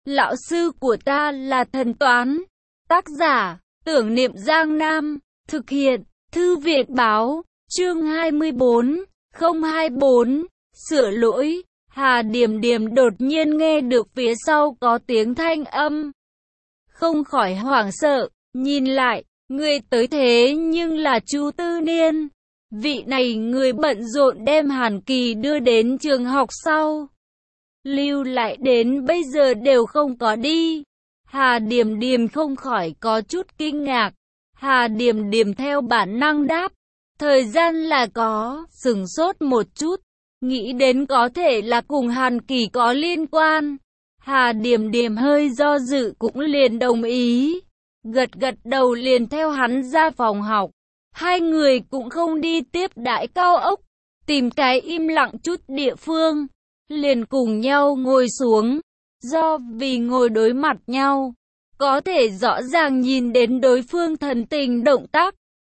Lão sư của ta là thần toán. Tác giả, Tưởng Niệm Giang Nam. Thực hiện, Thư viện báo, chương 24, 024. Sửa lỗi. Hà Điềm Điềm đột nhiên nghe được phía sau có tiếng thanh âm. Không khỏi hoảng sợ, nhìn lại, người tới thế nhưng là Chu Tư Niên. Vị này người bận rộn đem Hàn Kỳ đưa đến trường học sau. Lưu lại đến bây giờ đều không có đi. Hà Điềm Điềm không khỏi có chút kinh ngạc. Hà Điềm Điềm theo bản năng đáp. Thời gian là có, sửng sốt một chút. Nghĩ đến có thể là cùng Hàn Kỳ có liên quan. Hà Điềm Điềm hơi do dự cũng liền đồng ý. Gật gật đầu liền theo hắn ra phòng học. Hai người cũng không đi tiếp đãi cao ốc. Tìm cái im lặng chút địa phương. Liền cùng nhau ngồi xuống. Do vì ngồi đối mặt nhau, có thể rõ ràng nhìn đến đối phương thần tình động tác.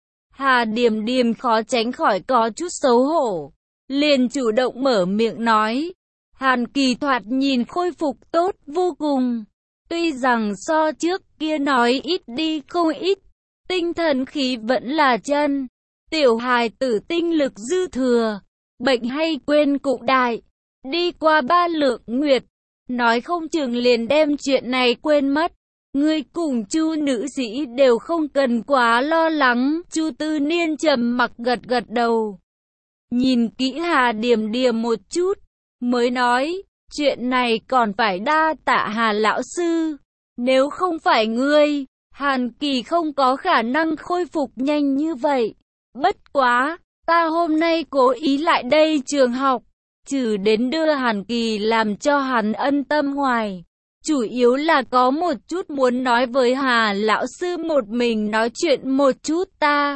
Hà Điềm Điềm khó tránh khỏi có chút xấu hổ. Liền chủ động mở miệng nói. Hàn Kỳ thoạt nhìn khôi phục tốt vô cùng. Tuy rằng so trước kia nói ít đi không ít, tinh thần khí vẫn là chân. Tiểu hài tử tinh lực dư thừa, bệnh hay quên cũng đại. Đi qua 3 lượng nguyệt, nói không chừng liền đem chuyện này quên mất. Ngươi cùng Chu nữ sĩ đều không cần quá lo lắng. Chu Tư Niên trầm mặc gật gật đầu. Nhìn kỹ Hà Điềm Điềm một chút, mới nói, chuyện này còn phải đa tạ Hà lão sư. Nếu không phải ngươi, Hàn Kỳ không có khả năng khôi phục nhanh như vậy. Bất quá, ta hôm nay cố ý lại đây trường học, trừ đến đưa Hàn Kỳ làm cho hắn ân tâm ngoài. Chủ yếu là có một chút muốn nói với Hà lão sư một mình nói chuyện một chút ta.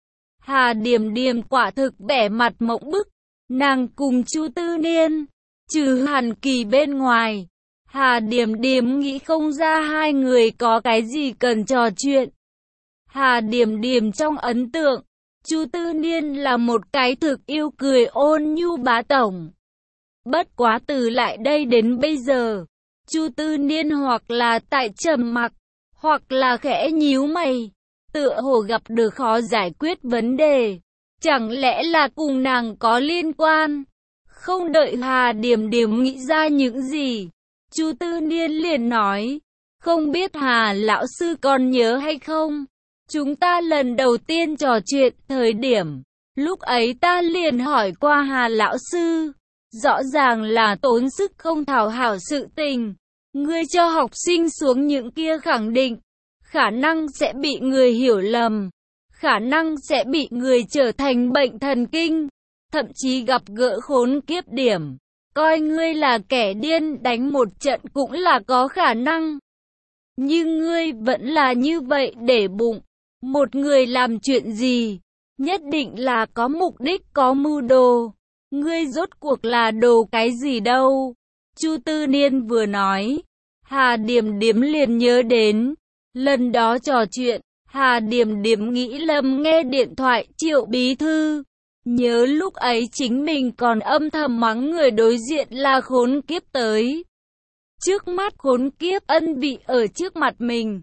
Hà Điềm Điềm quả thực vẻ mặt mộng bức. Nàng cùng Chu Tư Niên, trừ Hàn Kỳ bên ngoài, Hà Điềm Điềm nghĩ không ra hai người có cái gì cần trò chuyện. Hà Điềm Điềm trong ấn tượng, Chu Tư Niên là một cái thực yêu cười ôn nhu bá tổng. Bất quá từ lại đây đến bây giờ, Chu Tư Niên hoặc là tại trầm mặc, hoặc là khẽ nhíu mày, tựa hồ gặp được khó giải quyết vấn đề. Chẳng lẽ là cùng nàng có liên quan? Không đợi Hà Điềm Điềm nghĩ ra những gì, Chu Tư Niên liền nói, không biết Hà lão sư còn nhớ hay không? Chúng ta lần đầu tiên trò chuyện thời điểm, lúc ấy ta liền hỏi qua Hà lão sư. Rõ ràng là tốn sức không thảo hảo sự tình. Ngươi cho học sinh xuống những kia khẳng định, khả năng sẽ bị người hiểu lầm, khả năng sẽ bị người trở thành bệnh thần kinh, thậm chí gặp gỡ khốn kiếp điểm. Coi ngươi là kẻ điên đánh một trận cũng là có khả năng. Nhưng ngươi vẫn là như vậy để bụng. Một người làm chuyện gì, nhất định là có mục đích có mưu đồ. Ngươi rốt cuộc là đồ cái gì đâu? Chu Tư Niên vừa nói, Hà Điềm Điềm liền nhớ đến. Lần đó trò chuyện, Hà Điềm Điềm nghĩ lầm nghe điện thoại Triệu bí thư. Nhớ lúc ấy chính mình còn âm thầm mắng người đối diện là khốn kiếp tới. Trước mắt khốn kiếp ân vị ở trước mặt mình.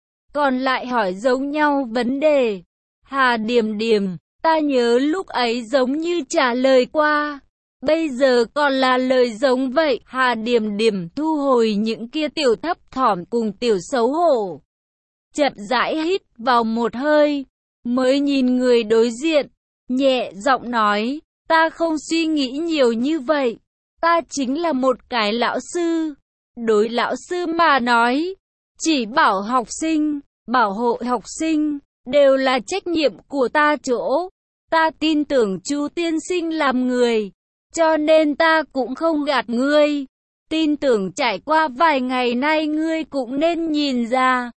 Còn lại hỏi giống nhau vấn đề. Hà Điềm Điềm, ta nhớ lúc ấy giống như trả lời qua. Bây giờ còn là lời giống vậy. Hà Điềm Điềm thu hồi những kia tiểu thấp thỏm cùng tiểu xấu hổ. Chậm rãi hít vào một hơi, mới nhìn người đối diện, nhẹ giọng nói, ta không suy nghĩ nhiều như vậy. Ta chính là một cái lão sư. Đối lão sư mà nói, chỉ bảo học sinh, bảo hộ học sinh, đều là trách nhiệm của ta chỗ. Ta tin tưởng Chu tiên sinh làm người, cho nên ta cũng không gạt ngươi. Tin tưởng trải qua vài ngày nay ngươi cũng nên nhìn ra.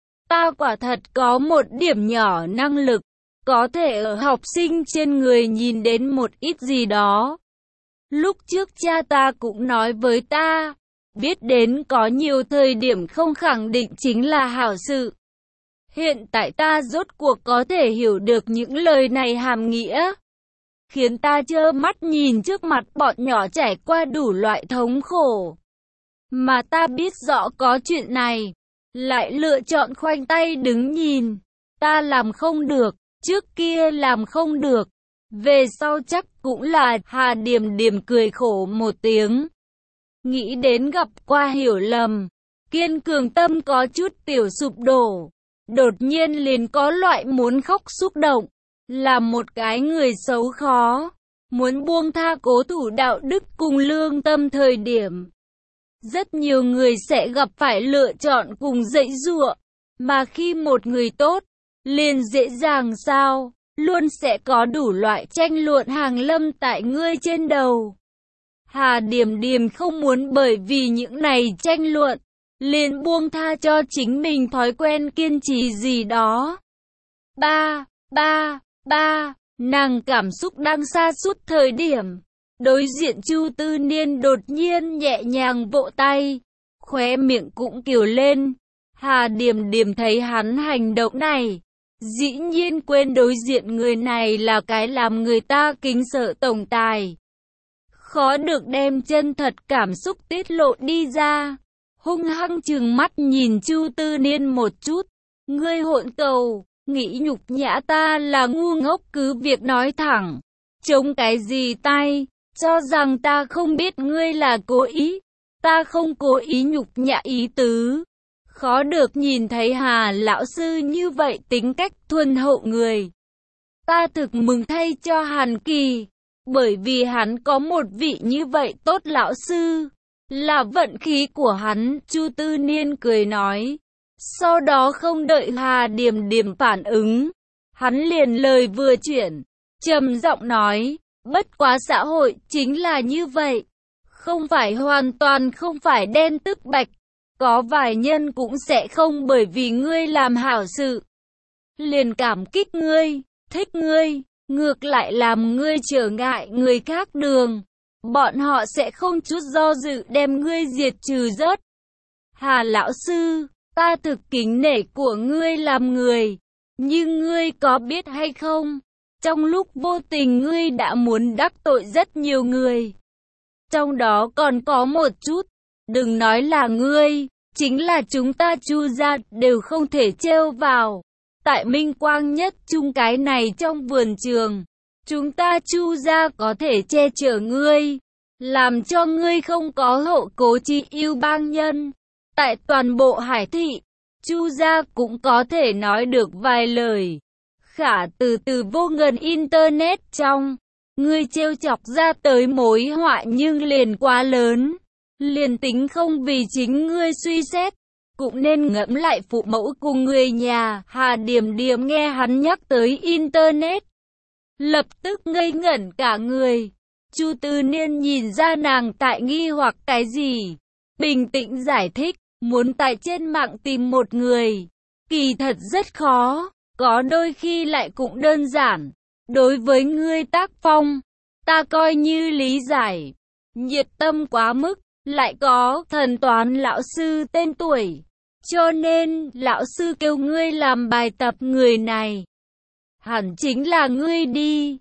Ta quả thật có một điểm nhỏ năng lực, có thể ở học sinh trên người nhìn đến một ít gì đó. Lúc trước cha ta cũng nói với ta, biết đến có nhiều thời điểm không khẳng định chính là hảo sự. Hiện tại ta rốt cuộc có thể hiểu được những lời này hàm nghĩa, khiến ta trơ mắt nhìn trước mặt bọn nhỏ trải qua đủ loại thống khổ. Mà ta biết rõ có chuyện này, lại lựa chọn khoanh tay đứng nhìn. Ta làm không được, trước kia làm không được, về sau chắc cũng là. Hà Điềm Điềm cười khổ một tiếng. Nghĩ đến gặp qua hiểu lầm, kiên cường tâm có chút tiểu sụp đổ. Đột nhiên liền có loại muốn khóc xúc động. Là một cái người xấu khó, muốn buông tha cố thủ đạo đức cùng lương tâm thời điểm. Rất nhiều người sẽ gặp phải lựa chọn cùng dãy giụa, mà khi một người tốt, liền dễ dàng sao, luôn sẽ có đủ loại tranh luận hàng lâm tại ngươi trên đầu. Hà Điềm Điềm không muốn bởi vì những này tranh luận, liền buông tha cho chính mình thói quen kiên trì gì đó. Nàng cảm xúc đang sa sút thời điểm. Đối diện Chu Tư Niên đột nhiên nhẹ nhàng vỗ tay, khóe miệng cũng kiều lên. Hà Điềm Điềm thấy hắn hành động này, dĩ nhiên quên đối diện người này là cái làm người ta kính sợ tổng tài. Khó được đem chân thật cảm xúc tiết lộ đi ra, hung hăng trừng mắt nhìn Chu Tư Niên một chút. Ngươi hỗn cầu, nghĩ nhục nhã ta là ngu ngốc cứ việc nói thẳng. Chống cái gì tay, cho rằng ta không biết ngươi là cố ý. Ta không cố ý nhục nhã ý tứ. Khó được nhìn thấy Hà lão sư như vậy tính cách thuần hậu người. Ta thực mừng thay cho Hàn Kỳ, bởi vì hắn có một vị như vậy tốt lão sư, là vận khí của hắn. Chu Tư Niên cười nói. Sau đó không đợi Hà Điềm Điềm phản ứng, hắn liền lời vừa chuyển, trầm giọng nói, bất quá xã hội chính là như vậy, không phải hoàn toàn không phải đen tức bạch, có vài nhân cũng sẽ không bởi vì ngươi làm hảo sự, liền cảm kích ngươi, thích ngươi, ngược lại làm ngươi trở ngại người khác đường, bọn họ sẽ không chút do dự đem ngươi diệt trừ rớt. Hà lão sư, ta thực kính nể của ngươi làm người, nhưng ngươi có biết hay không, trong lúc vô tình ngươi đã muốn đắc tội rất nhiều người. Trong đó còn có một chút, đừng nói là ngươi, chính là chúng ta Chu gia đều không thể trêu vào. Tại Minh Quang Nhất Trung cái này trong vườn trường, chúng ta Chu gia có thể che chở ngươi, làm cho ngươi không có hậu cố chi yêu bang nhân. Tại toàn bộ Hải thị, Chu gia cũng có thể nói được vài lời. Khả từ vô ngần internet trong, ngươi trêu chọc ra tới mối họa nhưng liền quá lớn. Liền tính không vì chính ngươi suy xét, cũng nên ngẫm lại phụ mẫu cùng người nhà. Hà Điềm Điềm nghe hắn nhắc tới internet, lập tức ngây ngẩn cả người. Chu Tư Niên nhìn ra nàng tại nghi hoặc cái gì, bình tĩnh giải thích. Muốn tại trên mạng tìm một người, kỳ thật rất khó, có đôi khi lại cũng đơn giản. Đối với ngươi tác phong, ta coi như lý giải. Nhiệt tâm quá mức, lại có thần toán lão sư tên tuổi, cho nên lão sư kêu ngươi làm bài tập người này. Hẳn chính là ngươi đi.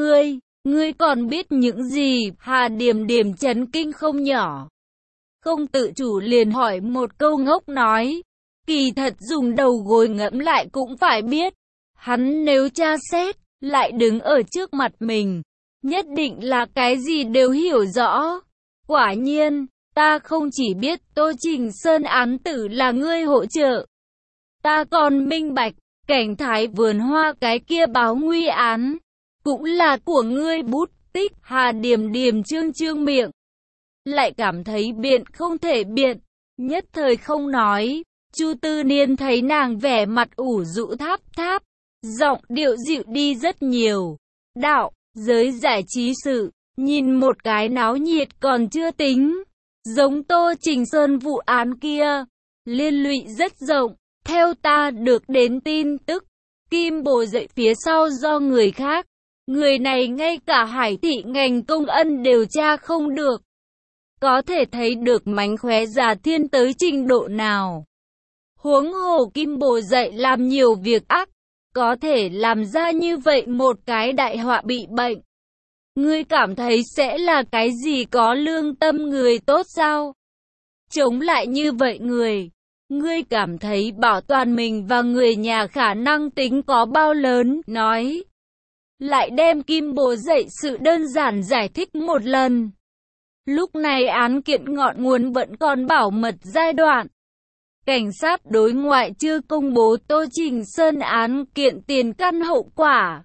Ngươi còn biết những gì? Hà Điềm Điềm chấn kinh không nhỏ. Không tự chủ liền hỏi một câu ngốc nói, kỳ thật dùng đầu gối ngẫm lại cũng phải biết, hắn nếu tra xét, lại đứng ở trước mặt mình, nhất định là cái gì đều hiểu rõ. Quả nhiên, ta không chỉ biết Tô Trình Sơn án tử là ngươi hỗ trợ, ta còn minh bạch, cảnh thái vườn hoa cái kia báo nguy án, cũng là của ngươi bút tích. Hà Điềm Điềm trương miệng, lại cảm thấy biện không thể biện, nhất thời không nói. Chu Tư Niên thấy nàng vẻ mặt ủ rũ tháp, giọng điệu dịu đi rất nhiều. Đạo, giới giải trí sự, nhìn một cái náo nhiệt còn chưa tính, giống Tô Trình Sơn vụ án kia, liên lụy rất rộng. Theo ta được đến tin tức, Kim Bồ dậy phía sau do người khác, người này ngay cả Hải thị ngành công ân điều tra không được. Có thể thấy được mánh khóe giả thiên tới trình độ nào. Huống hồ Kim Bồ dậy làm nhiều việc ác, có thể làm ra như vậy một cái đại họa bị bệnh. Ngươi cảm thấy sẽ là cái gì có lương tâm người tốt sao? Chống lại như vậy ngươi cảm thấy bảo toàn mình và người nhà khả năng tính có bao lớn, nói. Lại đem Kim Bồ dậy sự đơn giản giải thích một lần. Lúc này án kiện ngọn nguồn vẫn còn bảo mật giai đoạn. Cảnh sát đối ngoại chưa công bố Tô Trình Sơn án kiện tiền căn hậu quả.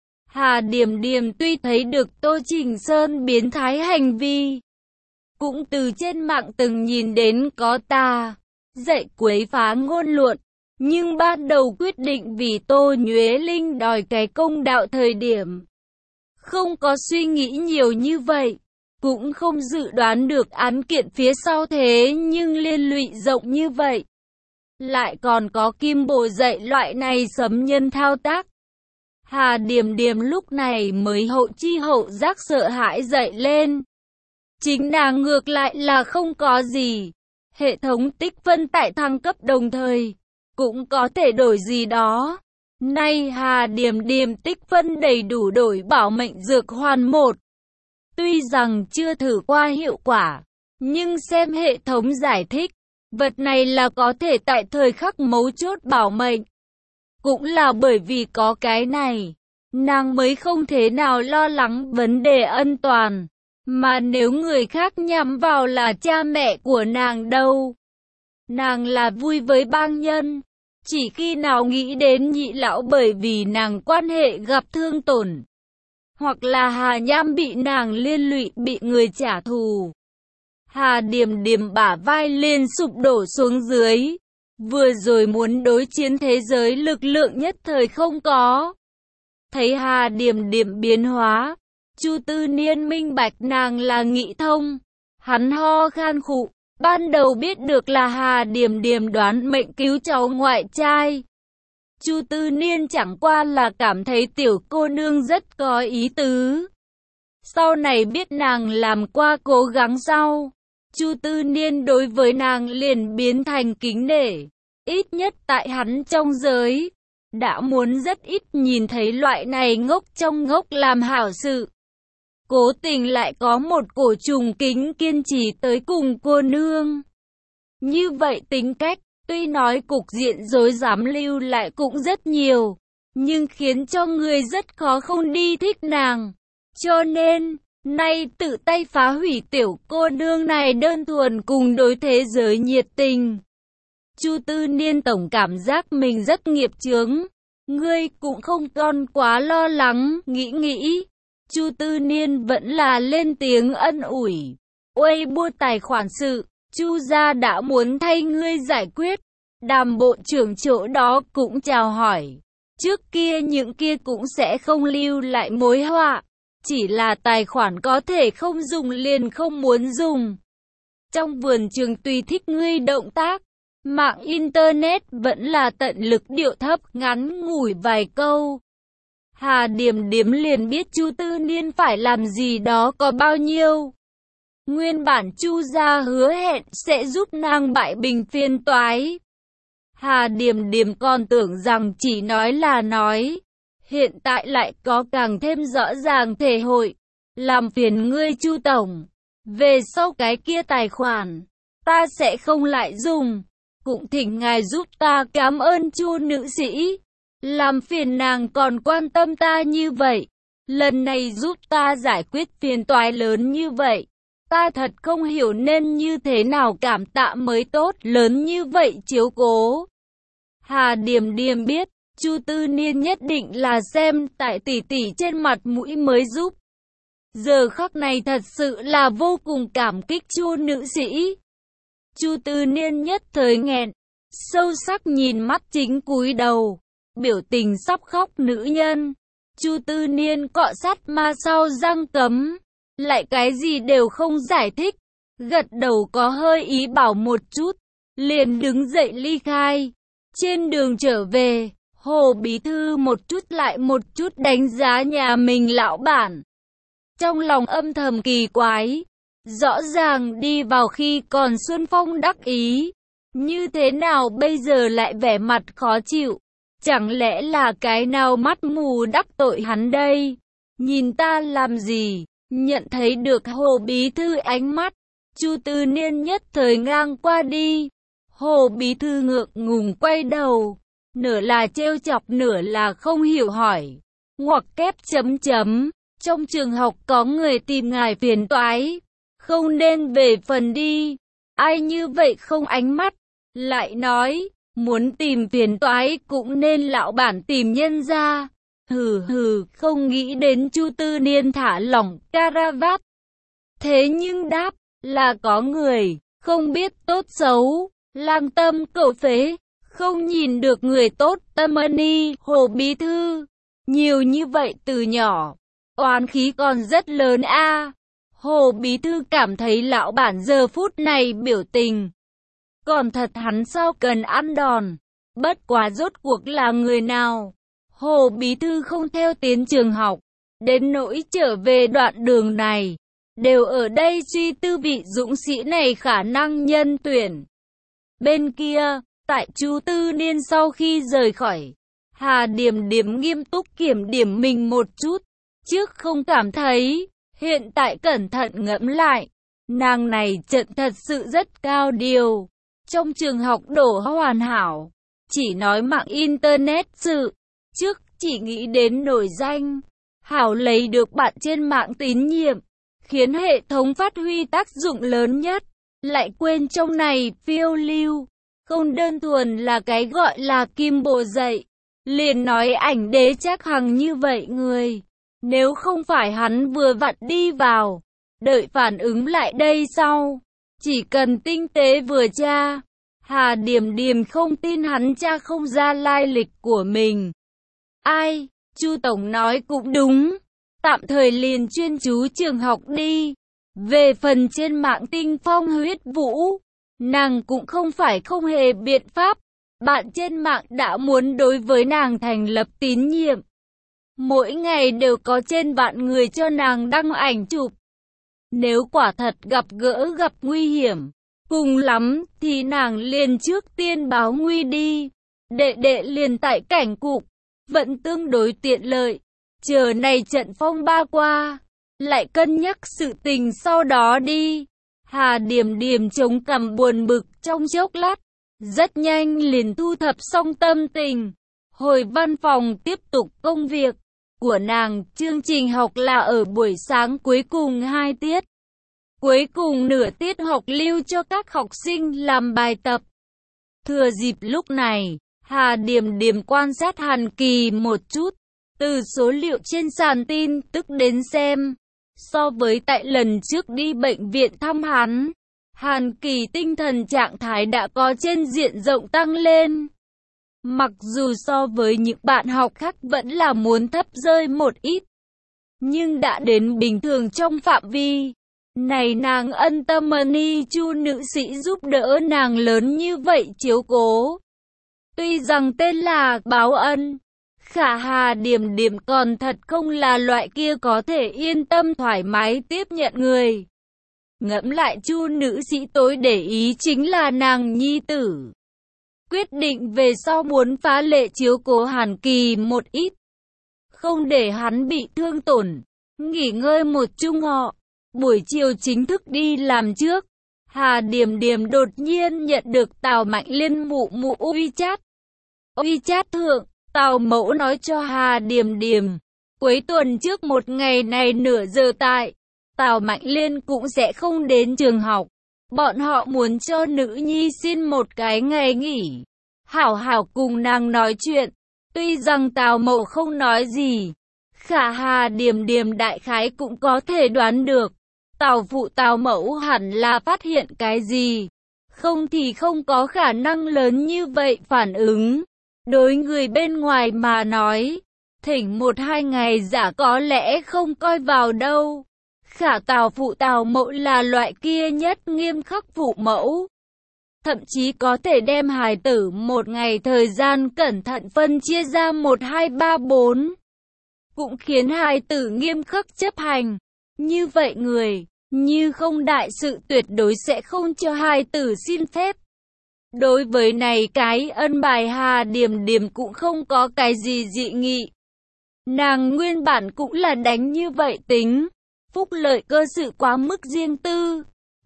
Hà Điểm Điểm tuy thấy được Tô Trình Sơn biến thái hành vi, cũng từ trên mạng từng nhìn đến có tà dạy quấy phá ngôn luận, nhưng ban đầu quyết định vì Tô Nhuế Linh đòi cái công đạo thời điểm không có suy nghĩ nhiều như vậy, cũng không dự đoán được án kiện phía sau thế nhưng liên lụy rộng như vậy. Lại còn có Kim Bồ dạy loại này sấm nhân thao tác. Hà Điểm Điểm lúc này mới hậu chi hậu giác sợ hãi dậy lên. Chính nàng ngược lại là không có gì. Hệ thống tích phân tại thăng cấp đồng thời cũng có thể đổi gì đó. Nay Hà Điểm Điểm tích phân đầy đủ đổi bảo mệnh dược hoàn 1. Tuy rằng chưa thử qua hiệu quả, nhưng xem hệ thống giải thích, vật này là có thể tại thời khắc mấu chốt bảo mệnh. Cũng là bởi vì có cái này, nàng mới không thế nào lo lắng vấn đề an toàn. Mà nếu người khác nhắm vào là cha mẹ của nàng đâu? Nàng là vui với bang nhân. Chỉ khi nào nghĩ đến nhị lão bởi vì nàng quan hệ gặp thương tổn, hoặc là Hà Nham bị nàng liên lụy bị người trả thù, Hà Điểm Điểm bả vai liền sụp đổ xuống dưới. Vừa rồi muốn đối chiến thế giới lực lượng nhất thời không có. Thấy Hà Điểm Điểm biến hóa, Chu Tư Niên minh bạch nàng là nghĩ thông. Hắn ho khan khụ, ban đầu biết được là Hà Điểm Điểm đoán mệnh cứu cháu ngoại trai. Chu Tư Niên chẳng qua là cảm thấy tiểu cô nương rất có ý tứ. Sau này biết nàng làm qua cố gắng sau, Chu Tư Niên đối với nàng liền biến thành kính nể. Ít nhất tại hắn trong giới, đã muốn rất ít nhìn thấy loại này ngốc trong ngốc làm hảo sự. Cố tình lại có một cổ trùng kính kiên trì tới cùng cô nương. Như vậy tính cách, tuy nói cục diện rối rắm lưu lại cũng rất nhiều, nhưng khiến cho người rất khó không đi thích nàng. Cho nên, nay tự tay phá hủy tiểu cô nương này đơn thuần cùng đối thế giới nhiệt tình. Chu Tư Niên tổng cảm giác mình rất nghiệp chướng. Ngươi cũng không còn quá lo lắng, nghĩ. Chu Tư Niên vẫn là lên tiếng ân ủi. Uây bua tài khoản sự, Chu gia đã muốn thay ngươi giải quyết. Đàm bộ trưởng chỗ đó cũng chào hỏi. Trước kia những kia cũng sẽ không lưu lại mối họa. Chỉ là tài khoản có thể không dùng liền không muốn dùng. Trong vườn trường tùy thích ngươi động tác. Mạng Internet vẫn là tận lực điệu thấp ngắn ngủi vài câu. Hà Điểm Điểm liền biết Chu Tư Niên phải làm gì đó có bao nhiêu. Nguyên bản Chu gia hứa hẹn sẽ giúp nàng bại bình phiền toái. Hà Điểm Điểm còn tưởng rằng chỉ nói là nói. Hiện tại lại có càng thêm rõ ràng thể hội. Làm phiền ngươi Chu tổng. Về sau cái kia tài khoản, ta sẽ không lại dùng. Cũng thỉnh ngài giúp ta cảm ơn Chu nữ sĩ. Làm phiền nàng còn quan tâm ta như vậy. Lần này giúp ta giải quyết phiền toái lớn như vậy. Ta thật không hiểu nên như thế nào cảm tạ mới tốt, lớn như vậy chiếu cố. Hà Điểm Điểm biết, Chu Tư Niên nhất định là xem tại tỷ tỷ trên mặt mũi mới giúp. Giờ khắc này thật sự là vô cùng cảm kích Chu nữ sĩ. Chu Tư Niên nhất thời nghẹn, sâu sắc nhìn mắt chính cúi đầu, biểu tình sắp khóc nữ nhân. Chu Tư Niên cọ sát ma sau răng cấm, lại cái gì đều không giải thích, gật đầu có hơi ý bảo một chút, liền đứng dậy ly khai. Trên đường trở về, Hồ bí thư một chút lại một chút đánh giá nhà mình lão bản. Trong lòng âm thầm kỳ quái, rõ ràng đi vào khi còn Xuân Phong đắc ý, như thế nào bây giờ lại vẻ mặt khó chịu? Chẳng lẽ là cái nào mắt mù đắc tội hắn đây? Nhìn ta làm gì? Nhận thấy được Hồ bí thư ánh mắt, Chu Tư Niên nhất thời ngang qua đi. Hồ bí thư ngượng ngùng quay đầu, nửa là trêu chọc nửa là không hiểu hỏi. Ngoặc kép chấm chấm, trong trường học có người tìm ngài phiền toái, không nên về phần đi. Ai như vậy không ánh mắt, lại nói, muốn tìm phiền toái cũng nên lão bản tìm nhân ra. Hừ hừ, không nghĩ đến Chu Tư Niên thả lỏng caravat. Thế nhưng đáp là có người, không biết tốt xấu, lang tâm cầu phế, không nhìn được người tốt tâm ni. Hồ bí thư, nhiều như vậy từ nhỏ, oán khí còn rất lớn a. Hồ bí thư cảm thấy lão bản giờ phút này biểu tình còn thật, hắn sao cần ăn đòn. Bất quá rốt cuộc là người nào? Hồ bí thư không theo tiến trường học, đến nỗi trở về đoạn đường này, đều ở đây suy tư vị dũng sĩ này khả năng nhân tuyển. Bên kia, tại Chu Tư Niên sau khi rời khỏi, Hà Điềm Điềm nghiêm túc kiểm điểm mình một chút. Trước không cảm thấy, hiện tại cẩn thận ngẫm lại, nàng này trận thật sự rất cao điều. Trong trường học đổ hoàn hảo, chỉ nói mạng internet sự, trước chỉ nghĩ đến nổi danh, hảo lấy được bạn trên mạng tín nhiệm, khiến hệ thống phát huy tác dụng lớn nhất, lại quên trong này phiêu lưu, không đơn thuần là cái gọi là kim bồ dậy, liền nói ảnh đế chắc hằng như vậy người, nếu không phải hắn vừa vặn đi vào, đợi phản ứng lại đây sau, chỉ cần tinh tế vừa tra, Hà Điềm Điềm không tin hắn tra không ra lai lịch của mình. Ai, Chu Tổng nói cũng đúng, tạm thời liền chuyên chú trường học đi. Về phần trên mạng tinh phong huyết vũ, nàng cũng không phải không hề biện pháp. Bạn trên mạng đã muốn đối với nàng thành lập tín nhiệm. Mỗi ngày đều có trên vạn người cho nàng đăng ảnh chụp. Nếu quả thật gặp nguy hiểm, cùng lắm thì nàng liền trước tiên báo nguy đi. Đệ liền tại cảnh cục, vẫn tương đối tiện lợi. Chờ này trận phong ba qua, lại cân nhắc sự tình sau đó đi. Hà Điềm Điềm chống cằm buồn bực trong chốc lát, rất nhanh liền thu thập xong tâm tình. Hồi văn phòng tiếp tục công việc của nàng. Chương trình học là ở buổi sáng cuối cùng 2 tiết. Cuối cùng nửa tiết học lưu cho các học sinh làm bài tập. Thừa dịp lúc này, Hà Điềm Điềm quan sát Hàn Kỳ một chút. Từ số liệu trên sàn tin tức đến xem, so với tại lần trước đi bệnh viện thăm hắn, Hàn Kỳ tinh thần trạng thái đã có trên diện rộng tăng lên. Mặc dù so với những bạn học khác vẫn là muốn thấp rơi một ít, nhưng đã đến bình thường trong phạm vi. Này nàng ân tâm ni Chu nữ sĩ giúp đỡ nàng lớn như vậy chiếu cố. Tuy rằng tên là báo ân, khả Hà Điềm Điềm còn thật không là loại kia có thể yên tâm thoải mái tiếp nhận người. Ngẫm lại Chu nữ sĩ tối để ý chính là nàng nhi tử. Quyết định về sau muốn phá lệ chiếu cố Hàn Kỳ một ít, không để hắn bị thương tổn, nghỉ ngơi một chung họ. Buổi chiều chính thức đi làm trước, Hà Điềm Điềm đột nhiên nhận được Tào Mạnh Liên mụ WeChat thượng, Tào mẫu nói cho Hà Điềm Điềm, cuối tuần trước một ngày này nửa giờ tại Tào Mạnh Liên cũng sẽ không đến trường học. Bọn họ muốn cho nữ nhi xin một cái ngày nghỉ, hảo hảo cùng nàng nói chuyện. Tuy rằng Tào mẫu không nói gì, khả Hà Điềm Điềm đại khái cũng có thể đoán được. Tào phụ Tào mẫu hẳn là phát hiện cái gì, không thì không có khả năng lớn như vậy phản ứng. Đối người bên ngoài mà nói, thỉnh 1-2 ngày giả có lẽ không coi vào đâu. Khả Tào phụ Tào mẫu là loại kia nhất nghiêm khắc phụ mẫu. Thậm chí có thể đem hài tử một ngày thời gian cẩn thận phân chia ra 1, 2, 3, 4. Cũng khiến hài tử nghiêm khắc chấp hành. Như vậy người, như không đại sự tuyệt đối sẽ không cho hài tử xin phép. Đối với này cái ân bài Hà Điềm Điềm cũng không có cái gì dị nghị. Nàng nguyên bản cũng là đánh như vậy tính. Phúc lợi cơ sự quá mức riêng tư.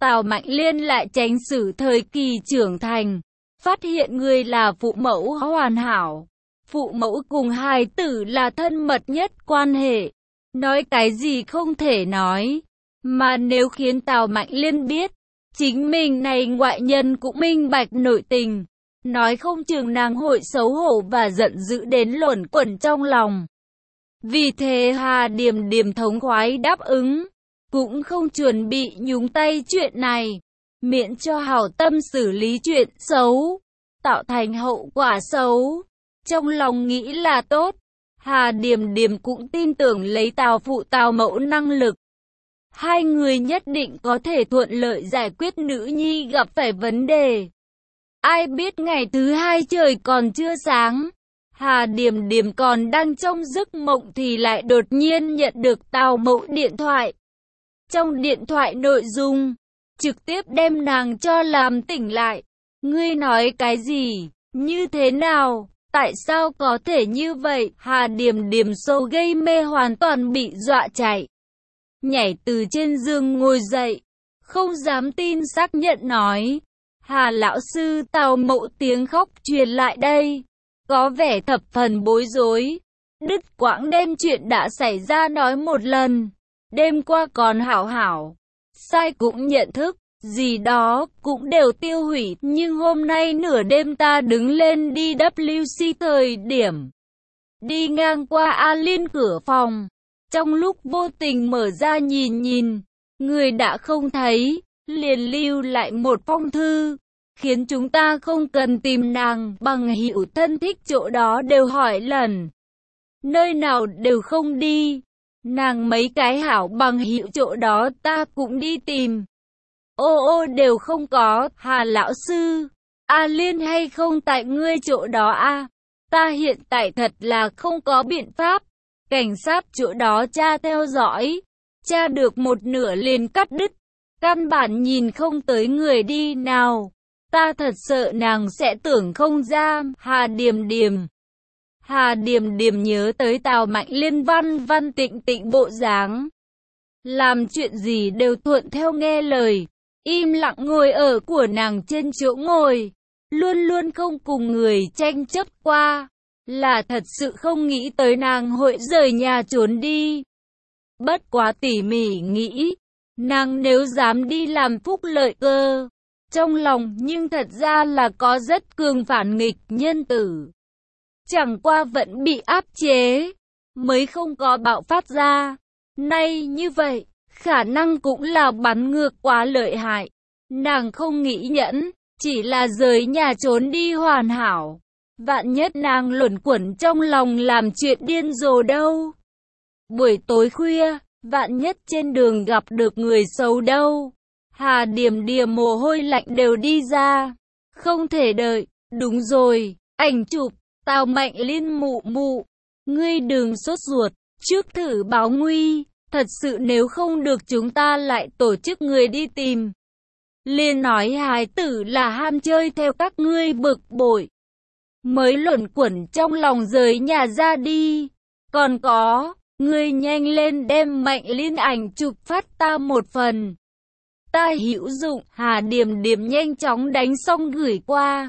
Tào Mạnh Liên lại tránh xử thời kỳ trưởng thành, phát hiện người là phụ mẫu hoàn hảo. Phụ mẫu cùng hài tử là thân mật nhất quan hệ. Nói cái gì không thể nói. Mà nếu khiến Tào Mạnh Liên biết, chính mình này ngoại nhân cũng minh bạch nội tình, nói không chừng nàng hội xấu hổ và giận dữ đến luẩn quẩn trong lòng. Vì thế Hà Điềm Điềm thống khoái đáp ứng, cũng không chuẩn bị nhúng tay chuyện này, miễn cho hảo tâm xử lý chuyện xấu, tạo thành hậu quả xấu. Trong lòng nghĩ là tốt, Hà Điềm Điềm cũng tin tưởng lấy Tào phụ Tào mẫu năng lực. Hai người nhất định có thể thuận lợi giải quyết nữ nhi gặp phải vấn đề. Ai biết ngày thứ hai trời còn chưa sáng, Hà Điềm Điềm còn đang trong giấc mộng thì lại đột nhiên nhận được Tào mẫu điện thoại. Trong điện thoại nội dung, trực tiếp đem nàng cho làm tỉnh lại. Ngươi nói cái gì? Như thế nào? Tại sao có thể như vậy? Hà Điềm Điềm sâu gây mê hoàn toàn bị dọa chạy. Nhảy từ trên giường ngồi dậy, không dám tin xác nhận nói. Hà lão sư, Tào mẫu tiếng khóc truyền lại đây, có vẻ thập phần bối rối. Đứt quãng đem chuyện đã xảy ra nói một lần. Đêm qua còn hảo hảo, sai cũng nhận thức, gì đó cũng đều tiêu hủy. Nhưng hôm nay nửa đêm ta đứng lên đi WC thời điểm đi ngang qua A Liên cửa phòng, trong lúc vô tình mở ra nhìn, người đã không thấy, liền lưu lại một phong thư, khiến chúng ta không cần tìm nàng. Bằng hữu thân thích chỗ đó đều hỏi lần, nơi nào đều không đi. Nàng mấy cái hảo bằng hữu chỗ đó ta cũng đi tìm, ô đều không có. Hà lão sư, A Liên hay không tại ngươi chỗ đó a? Ta hiện tại thật là không có biện pháp. Cảnh sát chỗ đó tra theo dõi, tra được một nửa liền cắt đứt, căn bản nhìn không tới người đi nào. Ta thật sợ nàng sẽ tưởng không ra. Hà Điềm Điềm nhớ tới Tào Mạnh Liên văn tịnh bộ dáng, làm chuyện gì đều thuận theo nghe lời, im lặng ngồi ở của nàng trên chỗ ngồi, luôn luôn không cùng người tranh chấp qua, là thật sự không nghĩ tới nàng hội rời nhà trốn đi. Bất quá tỉ mỉ nghĩ, nàng nếu dám đi làm phúc lợi cơ, trong lòng nhưng thật ra là có rất cường phản nghịch nhân tử. Chẳng qua vẫn bị áp chế, mới không có bạo phát ra. Nay như vậy, khả năng cũng là bắn ngược quá lợi hại. Nàng không nghĩ nhẫn, chỉ là rời nhà trốn đi hoàn hảo. Vạn nhất nàng luẩn quẩn trong lòng làm chuyện điên rồ đâu. Buổi tối khuya, vạn nhất trên đường gặp được người xấu đâu. Hà Điềm Điềm mồ hôi lạnh đều đi ra. Không thể đợi, đúng rồi, ảnh chụp. Tào Mạnh Liên mụ, ngươi đừng sốt ruột, trước thử báo nguy, thật sự nếu không được chúng ta lại tổ chức người đi tìm. Liên nói hài tử là ham chơi theo các ngươi bực bội, mới luẩn quẩn trong lòng rời nhà ra đi. Còn có, ngươi nhanh lên đem Mạnh Liên ảnh chụp phát ta một phần. Ta hữu dụng. Hà Điềm Điềm nhanh chóng đánh xong gửi qua.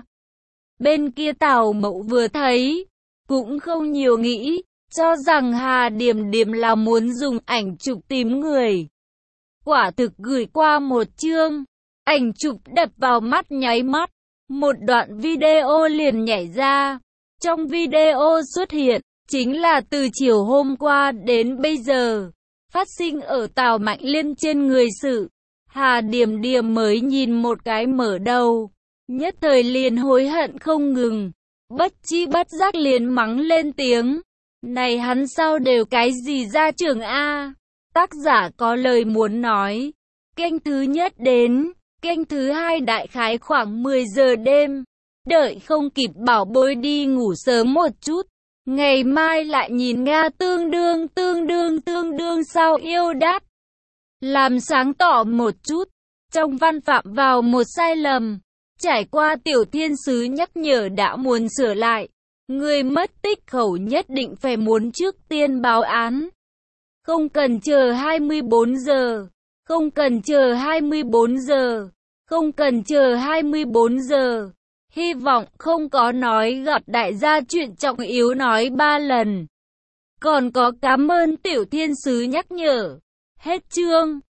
Bên kia Tào mẫu vừa thấy, cũng không nhiều nghĩ, cho rằng Hà Điềm Điềm là muốn dùng ảnh chụp tìm người. Quả thực gửi qua một chương, ảnh chụp đập vào mắt nháy mắt, một đoạn video liền nhảy ra. Trong video xuất hiện, chính là từ chiều hôm qua đến bây giờ, phát sinh ở Tào Mạnh Liên trên người sự. Hà Điềm Điềm mới nhìn một cái mở đầu, nhất thời liền hối hận không ngừng, bất chi bất giác liền mắng lên tiếng. Này hắn sao đều cái gì ra trường a? Tác giả có lời muốn nói. Kênh thứ nhất đến, kênh thứ hai đại khái khoảng 10 giờ đêm. Đợi không kịp bảo bối đi ngủ sớm một chút. Ngày mai lại nhìn Nga tương đương sao yêu đắt. Làm sáng tỏ một chút, trong văn phạm vào một sai lầm. Trải qua tiểu thiên sứ nhắc nhở đã muốn sửa lại. Người mất tích khẩu nhất định phải muốn trước tiên báo án. Không cần chờ 24 giờ. Không cần chờ 24 giờ. Không cần chờ 24 giờ. Hy vọng không có nói gặp đại gia chuyện trọng yếu nói 3 lần. Còn có cảm ơn tiểu thiên sứ nhắc nhở. Hết chương.